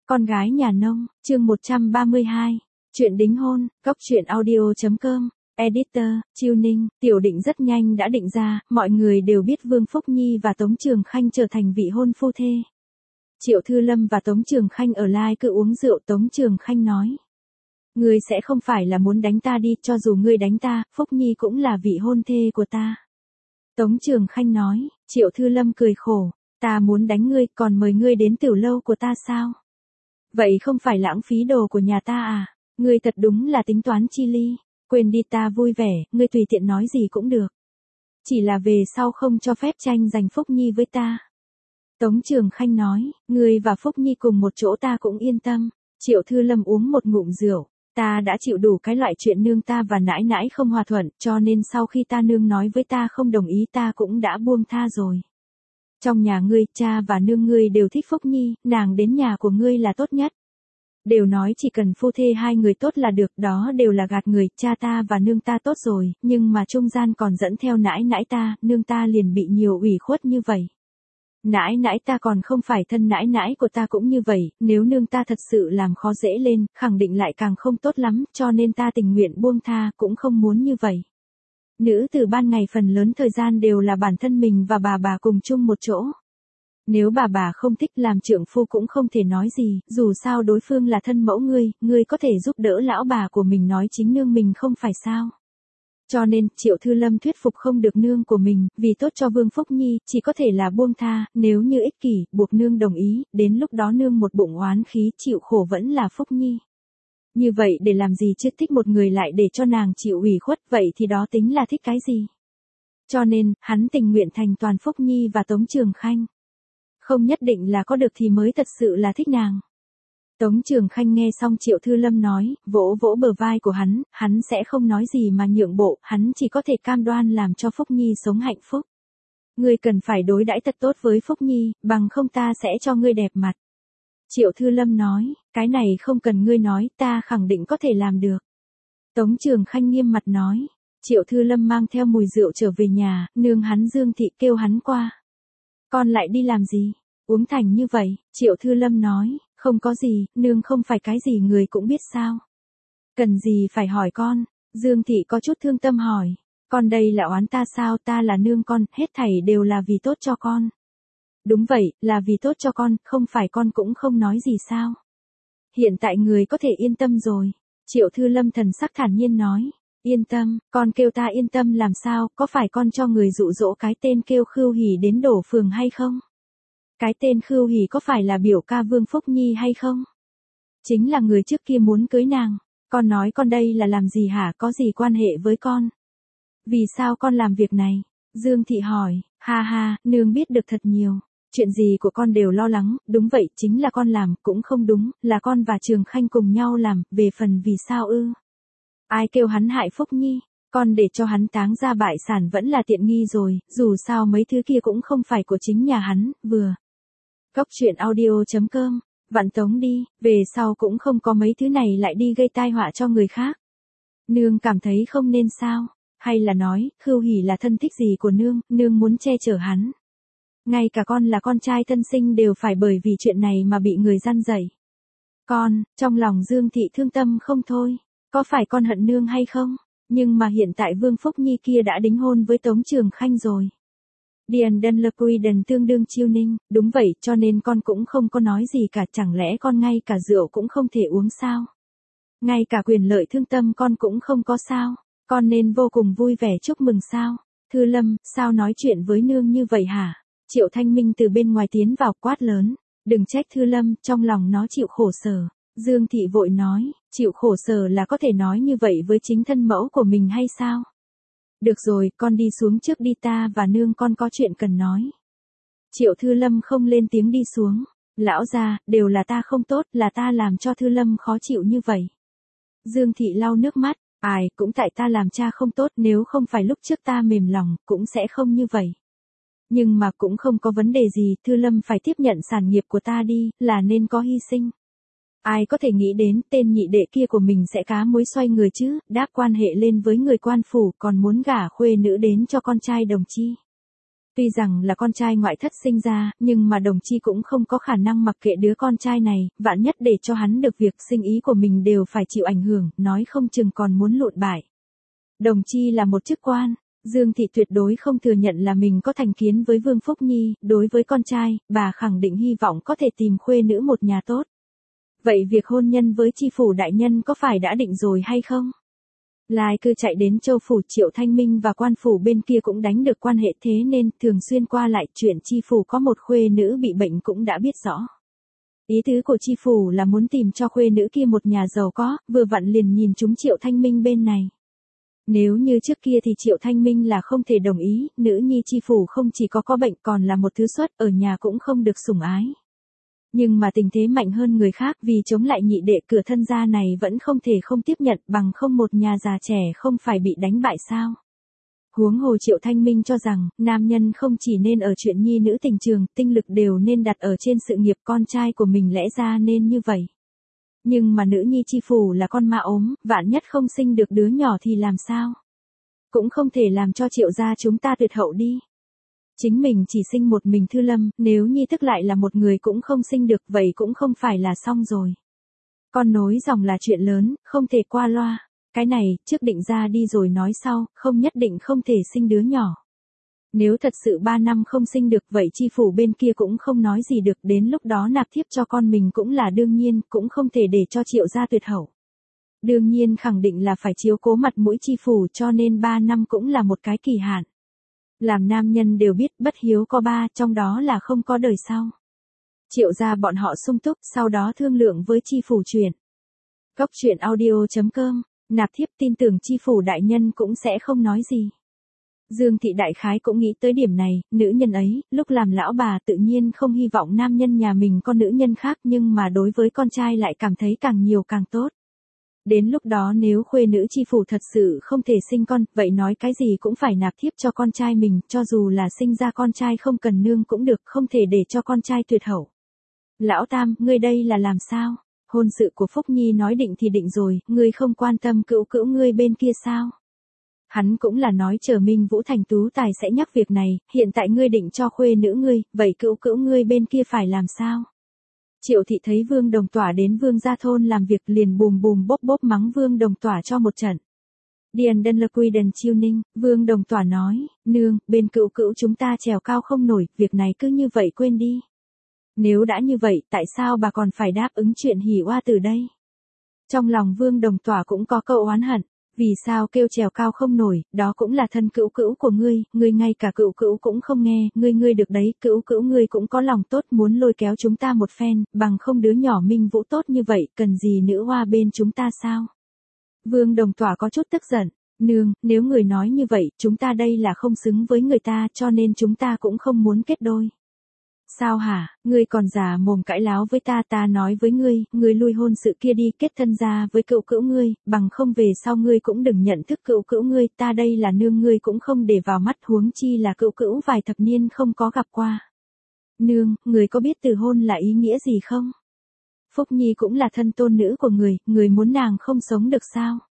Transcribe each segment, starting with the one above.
Con gái nhà nông, chương 132. Chuyện đính hôn, Cóc truyện audio.com. Editor, Chiêu Ninh, Tiểu Định rất nhanh đã định ra, mọi người đều biết Vương Phúc Nhi và Tống Trường Khanh trở thành vị hôn phu thê. Triệu Thư Lâm và Tống Trường Khanh ở lai cự uống rượu. Tống Trường Khanh nói: Ngươi sẽ không phải là muốn đánh ta đi, cho dù ngươi đánh ta, Phúc Nhi cũng là vị hôn thê của ta. Tống Trường Khanh nói. Triệu Thư Lâm cười khổ: Ta muốn đánh ngươi, còn mời ngươi đến tiểu lâu của ta sao? Vậy không phải lãng phí đồ của nhà ta à? Ngươi thật đúng là tính toán chi ly. Quên đi, ta vui vẻ, ngươi tùy tiện nói gì cũng được. Chỉ là về sau không cho phép tranh giành Phúc Nhi với ta. Tống Trường Khanh nói. Ngươi và Phúc Nhi cùng một chỗ ta cũng yên tâm. Triệu Thư Lâm uống một ngụm rượu. Ta đã chịu đủ cái loại chuyện nương ta và nãi nãi không hòa thuận, cho nên sau khi ta nương nói với ta không đồng ý ta cũng đã buông tha rồi. Trong nhà ngươi, cha và nương ngươi đều thích Phúc Nhi, nàng đến nhà của ngươi là tốt nhất. Đều nói chỉ cần phu thê hai người tốt là được, đó đều là gạt người, cha ta và nương ta tốt rồi, nhưng mà trung gian còn dẫn theo nãi nãi ta, nương ta liền bị nhiều ủy khuất như vậy. Nãi nãi ta còn không phải thân nãi nãi của ta cũng như vậy, nếu nương ta thật sự làm khó dễ lên, khẳng định lại càng không tốt lắm, cho nên ta tình nguyện buông tha, cũng không muốn như vậy. Nữ từ ban ngày phần lớn thời gian đều là bản thân mình và bà cùng chung một chỗ. Nếu bà không thích làm trượng phu cũng không thể nói gì, dù sao đối phương là thân mẫu ngươi có thể giúp đỡ lão bà của mình nói chính nương mình không phải sao. Cho nên, Triệu Thư Lâm thuyết phục không được nương của mình, vì tốt cho Vương Phúc Nhi, chỉ có thể là buông tha, nếu như ích kỷ, buộc nương đồng ý, đến lúc đó nương một bụng oán khí chịu khổ vẫn là Phúc Nhi. Như vậy để làm gì chứ, thích một người lại để cho nàng chịu ủy khuất, vậy thì đó tính là thích cái gì? Cho nên, hắn tình nguyện thành toàn Phúc Nhi và Tống Trường Khanh. Không nhất định là có được thì mới thật sự là thích nàng. Tống Trường Khanh nghe xong Triệu Thư Lâm nói, vỗ vỗ bờ vai của hắn sẽ không nói gì mà nhượng bộ, hắn chỉ có thể cam đoan làm cho Phúc Nhi sống hạnh phúc. Ngươi cần phải đối đãi thật tốt với Phúc Nhi, bằng không ta sẽ cho ngươi đẹp mặt. Triệu Thư Lâm nói, cái này không cần ngươi nói, ta khẳng định có thể làm được. Tống Trường Khanh nghiêm mặt nói. Triệu Thư Lâm mang theo mùi rượu trở về nhà, nương hắn Dương Thị kêu hắn qua. Con lại đi làm gì? Uống thành như vậy, Triệu Thư Lâm nói, không có gì, nương không phải cái gì người cũng biết sao. Cần gì phải hỏi con? Dương Thị có chút thương tâm hỏi, con đây là oán ta sao? Ta là nương con, hết thảy đều là vì tốt cho con. Đúng vậy, là vì tốt cho con, không phải con cũng không nói gì sao? Hiện tại người có thể yên tâm rồi. Triệu Thư Lâm thần sắc thản nhiên nói, yên tâm, con kêu ta yên tâm làm sao, có phải con cho người dụ dỗ cái tên kêu Khưu Hỉ đến đổ phường hay không? Cái tên Khưu Hỉ có phải là biểu ca Vương Phúc Nhi hay không? Chính là người trước kia muốn cưới nàng. Con nói con đây là làm gì hả, có gì quan hệ với con? Vì sao con làm việc này? Dương Thị hỏi, ha ha, nương biết được thật nhiều. Chuyện gì của con đều lo lắng, đúng vậy, chính là con làm, cũng không đúng, là con và Trường Khanh cùng nhau làm, về phần vì sao ư? Ai kêu hắn hại Phúc Nhi? Con để cho hắn táng ra bại sản vẫn là tiện nghi rồi, dù sao mấy thứ kia cũng không phải của chính nhà hắn, vừa. Cóc truyện audio.com, vặn tống đi, về sau cũng không có mấy thứ này lại đi gây tai họa cho người khác. Nương cảm thấy không nên sao? Hay là nói, Khưu Hỉ là thân thích gì của nương muốn che chở hắn. Ngay cả con là con trai thân sinh đều phải bởi vì chuyện này mà bị người gian dạy. Con, trong lòng Dương Thị thương tâm không thôi, có phải con hận nương hay không? Nhưng mà hiện tại Vương Phúc Nhi kia đã đính hôn với Tống Trường Khanh rồi. Điền Đân Lập Quy Đần tương đương Chiêu Ninh, đúng vậy, cho nên con cũng không có nói gì cả, chẳng lẽ con ngay cả rượu cũng không thể uống sao? Ngay cả quyền lợi thương tâm con cũng không có sao? Con nên vô cùng vui vẻ chúc mừng sao? Thư Lâm, sao nói chuyện với nương như vậy hả? Triệu Thanh Minh từ bên ngoài tiến vào quát lớn, đừng trách Thư Lâm, trong lòng nó chịu khổ sở. Dương Thị vội nói, chịu khổ sở là có thể nói như vậy với chính thân mẫu của mình hay sao? Được rồi, con đi xuống trước đi, ta và nương con có chuyện cần nói. Triệu Thư Lâm không lên tiếng đi xuống. Lão gia, đều là ta không tốt, là ta làm cho Thư Lâm khó chịu như vậy. Dương Thị lau nước mắt, ai, cũng tại ta làm cha không tốt, nếu không phải lúc trước ta mềm lòng, cũng sẽ không như vậy. Nhưng mà cũng không có vấn đề gì, Thư Lâm phải tiếp nhận sản nghiệp của ta đi, là nên có hy sinh. Ai có thể nghĩ đến tên nhị đệ kia của mình sẽ cá muối xoay người chứ, đáp quan hệ lên với người quan phủ còn muốn gả khuê nữ đến cho con trai đồng chi. Tuy rằng là con trai ngoại thất sinh ra, nhưng mà đồng chi cũng không có khả năng mặc kệ đứa con trai này, vạn nhất để cho hắn được việc sinh ý của mình đều phải chịu ảnh hưởng, nói không chừng còn muốn lụn bại. Đồng chi là một chức quan, Dương Thị tuyệt đối không thừa nhận là mình có thành kiến với Vương Phúc Nhi, đối với con trai, bà khẳng định hy vọng có thể tìm khuê nữ một nhà tốt. Vậy việc hôn nhân với tri phủ đại nhân có phải đã định rồi hay không? Lai Cư chạy đến Châu phủ, Triệu Thanh Minh và quan phủ bên kia cũng đánh được quan hệ, thế nên thường xuyên qua lại, chuyện tri phủ có một khuê nữ bị bệnh cũng đã biết rõ. Ý tứ của tri phủ là muốn tìm cho khuê nữ kia một nhà giàu có, vừa vặn liền nhìn chúng Triệu Thanh Minh bên này. Nếu như trước kia thì Triệu Thanh Minh là không thể đồng ý, nữ nhi tri phủ không chỉ có bệnh còn là một thứ xuất, ở nhà cũng không được sủng ái. Nhưng mà tình thế mạnh hơn người khác, vì chống lại nhị đệ cửa thân gia này vẫn không thể không tiếp nhận, bằng không một nhà già trẻ không phải bị đánh bại sao. Huống hồ Triệu Thanh Minh cho rằng, nam nhân không chỉ nên ở chuyện nhi nữ tình trường, tinh lực đều nên đặt ở trên sự nghiệp con trai của mình, lẽ ra nên như vậy. Nhưng mà nữ nhi tri phủ là con ma ốm, vạn nhất không sinh được đứa nhỏ thì làm sao? Cũng không thể làm cho Triệu gia chúng ta tuyệt hậu đi. Chính mình chỉ sinh một mình Thư Lâm, nếu nhi thức lại là một người cũng không sinh được, vậy cũng không phải là xong rồi. Con nối dòng là chuyện lớn, không thể qua loa. Cái này, trước định ra đi rồi nói sau, không nhất định không thể sinh đứa nhỏ. Nếu thật sự 3 năm không sinh được, vậy tri phủ bên kia cũng không nói gì được, đến lúc đó nạp thiếp cho con mình cũng là đương nhiên, cũng không thể để cho Triệu gia tuyệt hậu. Đương nhiên khẳng định là phải chiếu cố mặt mũi tri phủ, cho nên 3 năm cũng là một cái kỳ hạn. Làm nam nhân đều biết, bất hiếu có 3, trong đó là không có đời sau. Triệu gia bọn họ sung túc, sau đó thương lượng với tri phủ chuyện. Góc truyện audio.com, nạp thiếp, tin tưởng tri phủ đại nhân cũng sẽ không nói gì. Dương Thị đại khái cũng nghĩ tới điểm này, nữ nhân ấy, lúc làm lão bà tự nhiên không hy vọng nam nhân nhà mình có nữ nhân khác, nhưng mà đối với con trai lại cảm thấy càng nhiều càng tốt. Đến lúc đó nếu khuê nữ tri phủ thật sự không thể sinh con, vậy nói cái gì cũng phải nạp thiếp cho con trai mình, cho dù là sinh ra con trai không cần nương cũng được, không thể để cho con trai tuyệt hậu. Lão Tam, ngươi đây là làm sao? Hôn sự của Phúc Nhi nói định thì định rồi, ngươi không quan tâm cữu cữu ngươi bên kia sao? Hắn cũng là nói chờ Minh Vũ thành tú tài sẽ nhắc việc này, hiện tại ngươi định cho khuê nữ ngươi, vậy cữu cữu ngươi bên kia phải làm sao? Triệu Thị thấy Vương Đồng Tỏa đến Vương gia thôn làm việc liền bùm bùm bốp bốp mắng Vương Đồng Tỏa cho một trận. Điền Đân Lộc Quy Đần Chiêu Ninh, Vương Đồng Tỏa nói, nương, bên cữu cữu chúng ta trèo cao không nổi, việc này cứ như vậy quên đi. Nếu đã như vậy, tại sao bà còn phải đáp ứng chuyện hỉ oa từ đây? Trong lòng Vương Đồng Tỏa cũng có câu oán hận. Vì sao kêu trèo cao không nổi, đó cũng là thân cữu cữu của ngươi ngay cả cữu cữu cũng không nghe, ngươi được đấy, cữu cữu ngươi cũng có lòng tốt muốn lôi kéo chúng ta một phen, bằng không đứa nhỏ Minh Vũ tốt như vậy, cần gì nữ hoa bên chúng ta sao? Vương Đồng Tỏa có chút tức giận, nương, nếu người nói như vậy, chúng ta đây là không xứng với người ta, cho nên chúng ta cũng không muốn kết đôi. Sao hả, ngươi còn giả mồm cãi láo với ta nói với ngươi lui hôn sự kia đi, kết thân ra với cữu cữu ngươi, bằng không về sau ngươi cũng đừng nhận thức cữu cữu ngươi, ta đây là nương ngươi cũng không để vào mắt, huống chi là cữu cữu vài thập niên không có gặp qua. Nương, người có biết từ hôn là ý nghĩa gì không? Phúc Nhi cũng là thân tôn nữ của người muốn nàng không sống được sao?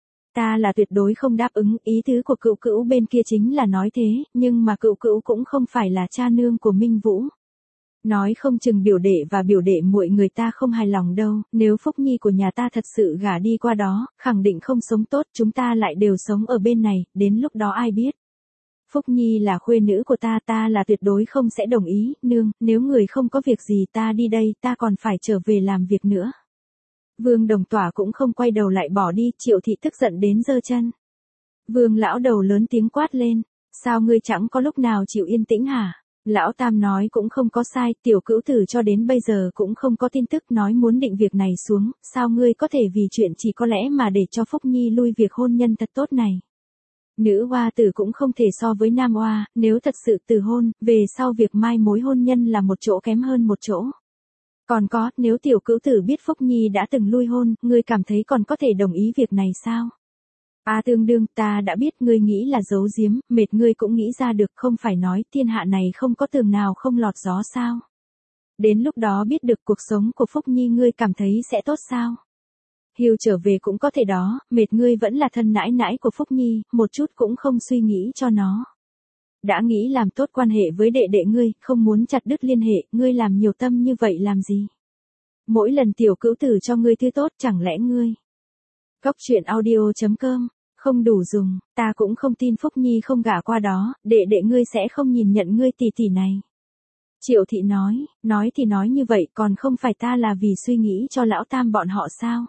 Ta là tuyệt đối không đáp ứng, ý tứ của cữu cữu bên kia chính là nói thế, nhưng mà cữu cữu cũng không phải là cha nương của Minh Vũ. Nói không chừng biểu đệ và biểu đệ muội người ta không hài lòng đâu, nếu Phúc Nhi của nhà ta thật sự gả đi qua đó, khẳng định không sống tốt, chúng ta lại đều sống ở bên này, đến lúc đó ai biết. Phúc Nhi là khuê nữ của ta là tuyệt đối không sẽ đồng ý, nương, nếu người không có việc gì ta đi đây, ta còn phải trở về làm việc nữa. Vương Đồng Tỏa cũng không quay đầu lại bỏ đi, Triệu Thị tức giận đến giơ chân. Vương lão đầu lớn tiếng quát lên, sao ngươi chẳng có lúc nào chịu yên tĩnh hả? Lão Tam nói cũng không có sai, tiểu cữu tử cho đến bây giờ cũng không có tin tức nói muốn định việc này xuống, sao ngươi có thể vì chuyện chỉ có lẽ mà để cho Phúc Nhi lui việc hôn nhân thật tốt này. Nữ oa tử cũng không thể so với nam oa, nếu thật sự từ hôn, về sau việc mai mối hôn nhân là một chỗ kém hơn một chỗ. Còn có, nếu tiểu cữu tử biết Phúc Nhi đã từng lui hôn, ngươi cảm thấy còn có thể đồng ý việc này sao? Tương đương, ta đã biết ngươi nghĩ là giấu giếm, mệt ngươi cũng nghĩ ra được, không phải nói thiên hạ này không có tường nào không lọt gió sao? Đến lúc đó biết được cuộc sống của Phúc Nhi ngươi cảm thấy sẽ tốt sao? Hưu trở về cũng có thể đó, mệt ngươi vẫn là thân nãi nãi của Phúc Nhi, một chút cũng không suy nghĩ cho nó. đã nghĩ làm tốt quan hệ với đệ đệ ngươi, không muốn chặt đứt liên hệ, ngươi làm nhiều tâm như vậy làm gì? Mỗi lần tiểu cữu tử cho ngươi thứ tốt, chẳng lẽ ngươi? Cóc truyện audio.com, không đủ dùng, ta cũng không tin Phúc Nhi không gả qua đó, đệ đệ ngươi sẽ không nhìn nhận ngươi tỷ tỷ này. Triệu thị nói thì nói như vậy, còn không phải ta là vì suy nghĩ cho lão tam bọn họ sao?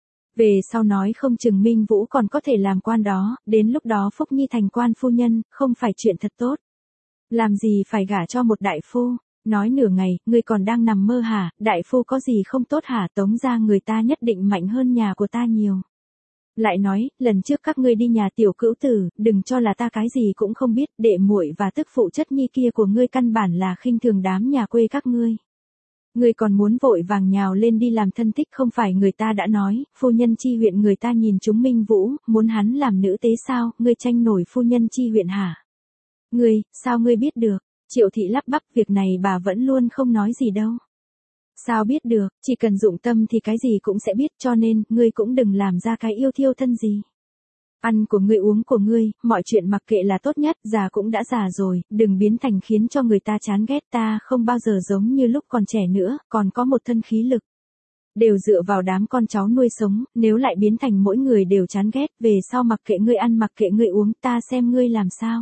Về sau nói không chừng Minh Vũ còn có thể làm quan đó, đến lúc đó Phúc Nhi thành quan phu nhân, không phải chuyện thật tốt. Làm gì phải gả cho một đại phu? Nói nửa ngày, ngươi còn đang nằm mơ hả? Đại phu có gì không tốt hả? Tống gia người ta nhất định mạnh hơn nhà của ta nhiều. Lại nói, lần trước các ngươi đi nhà tiểu cữu tử, đừng cho là ta cái gì cũng không biết, đệ muội và tức phụ chất nhi kia của ngươi căn bản là khinh thường đám nhà quê các ngươi. Ngươi còn muốn vội vàng nhào lên đi làm thân thích, không phải người ta đã nói, phu nhân chi huyện người ta nhìn chúng Minh Vũ, muốn hắn làm nữ tế sao, ngươi tranh nổi phu nhân chi huyện hả? Ngươi, sao ngươi biết được? Triệu thị lắp bắp, việc này bà vẫn luôn không nói gì đâu. Sao biết được, chỉ cần dụng tâm thì cái gì cũng sẽ biết, cho nên, ngươi cũng đừng làm ra cái yêu thiêu thân gì. Ăn của ngươi uống của ngươi, mọi chuyện mặc kệ là tốt nhất, già cũng đã già rồi, đừng biến thành khiến cho người ta chán ghét, ta không bao giờ giống như lúc còn trẻ nữa, còn có một thân khí lực. Đều dựa vào đám con cháu nuôi sống, nếu lại biến thành mỗi người đều chán ghét, về sau mặc kệ ngươi ăn mặc kệ ngươi uống, ta xem ngươi làm sao.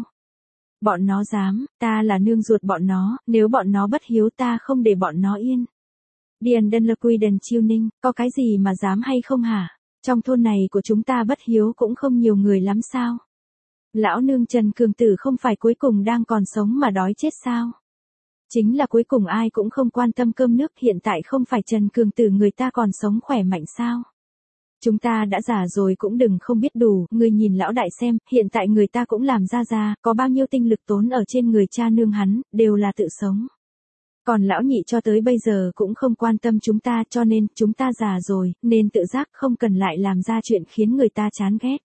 Bọn nó dám, ta là nương ruột bọn nó, nếu bọn nó bất hiếu ta không để bọn nó yên. Điền Đơn Lơ Quy Đần Chiêu Ninh, có cái gì mà dám hay không hả? Trong thôn này của chúng ta bất hiếu cũng không nhiều người lắm sao? Lão nương Trần Cường Tử không phải cuối cùng đang còn sống mà đói chết sao? Chính là cuối cùng ai cũng không quan tâm cơm nước, hiện tại không phải Trần Cường Tử người ta còn sống khỏe mạnh sao? Chúng ta đã già rồi cũng đừng không biết đủ, ngươi nhìn lão đại xem, hiện tại người ta cũng làm ra, có bao nhiêu tinh lực tốn ở trên người cha nương hắn, đều là tự sống. Còn lão nhị cho tới bây giờ cũng không quan tâm chúng ta, cho nên, chúng ta già rồi, nên tự giác không cần lại làm ra chuyện khiến người ta chán ghét.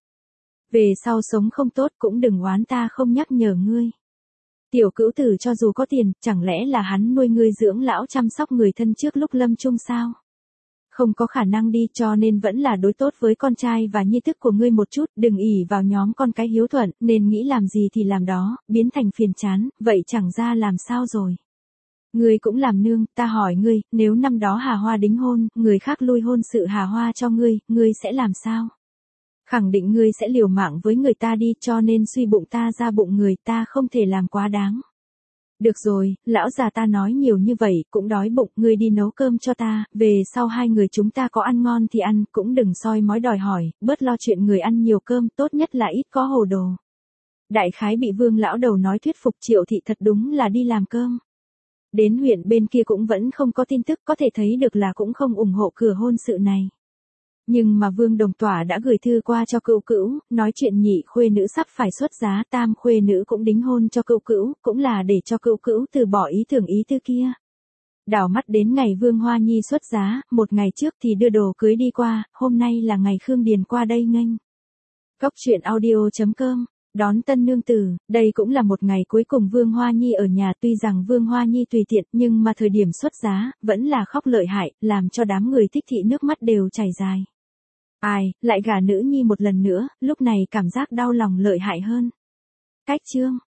Về sau sống không tốt cũng đừng oán ta không nhắc nhở ngươi. Tiểu cữu tử cho dù có tiền, chẳng lẽ là hắn nuôi ngươi dưỡng lão chăm sóc người thân trước lúc lâm chung sao? Không có khả năng đi, cho nên vẫn là đối tốt với con trai và nhi thức của ngươi một chút, đừng ỷ vào nhóm con cái hiếu thuận, nên nghĩ làm gì thì làm đó, biến thành phiền chán, vậy chẳng ra làm sao rồi. Ngươi cũng làm nương, ta hỏi ngươi, nếu năm đó Hà Hoa đính hôn, người khác lui hôn sự Hà Hoa cho ngươi sẽ làm sao? Khẳng định ngươi sẽ liều mạng với người ta đi, cho nên suy bụng ta ra bụng người, ta không thể làm quá đáng. Được rồi, lão già ta nói nhiều như vậy, cũng đói bụng, ngươi đi nấu cơm cho ta, về sau hai người chúng ta có ăn ngon thì ăn, cũng đừng soi mói đòi hỏi, bớt lo chuyện người ăn nhiều cơm, tốt nhất là ít có hồ đồ. Đại khái bị Vương lão đầu nói thuyết phục, Triệu thị thật đúng là đi làm cơm. Đến huyện bên kia cũng vẫn không có tin tức, có thể thấy được là cũng không ủng hộ cửa hôn sự này. Nhưng mà Vương Đồng Tỏa đã gửi thư qua cho cữu cữu, nói chuyện nhị khuê nữ sắp phải xuất giá, tam khuê nữ cũng đính hôn cho cữu cữu, cũng là để cho cữu cữu từ bỏ ý tưởng ý tư kia. Đảo mắt đến ngày Vương Hoa Nhi xuất giá, một ngày trước thì đưa đồ cưới đi qua, hôm nay là ngày Khương Điền qua đây nghênh. Cóc truyện audio.com, đón tân nương tử, đây cũng là một ngày cuối cùng Vương Hoa Nhi ở nhà, tuy rằng Vương Hoa Nhi tùy tiện, nhưng mà thời điểm xuất giá, vẫn là khóc lợi hại, làm cho đám người thích thị nước mắt đều chảy dài. Ai, lại gả nữ nhi một lần nữa, lúc này cảm giác đau lòng lợi hại hơn. Cách chương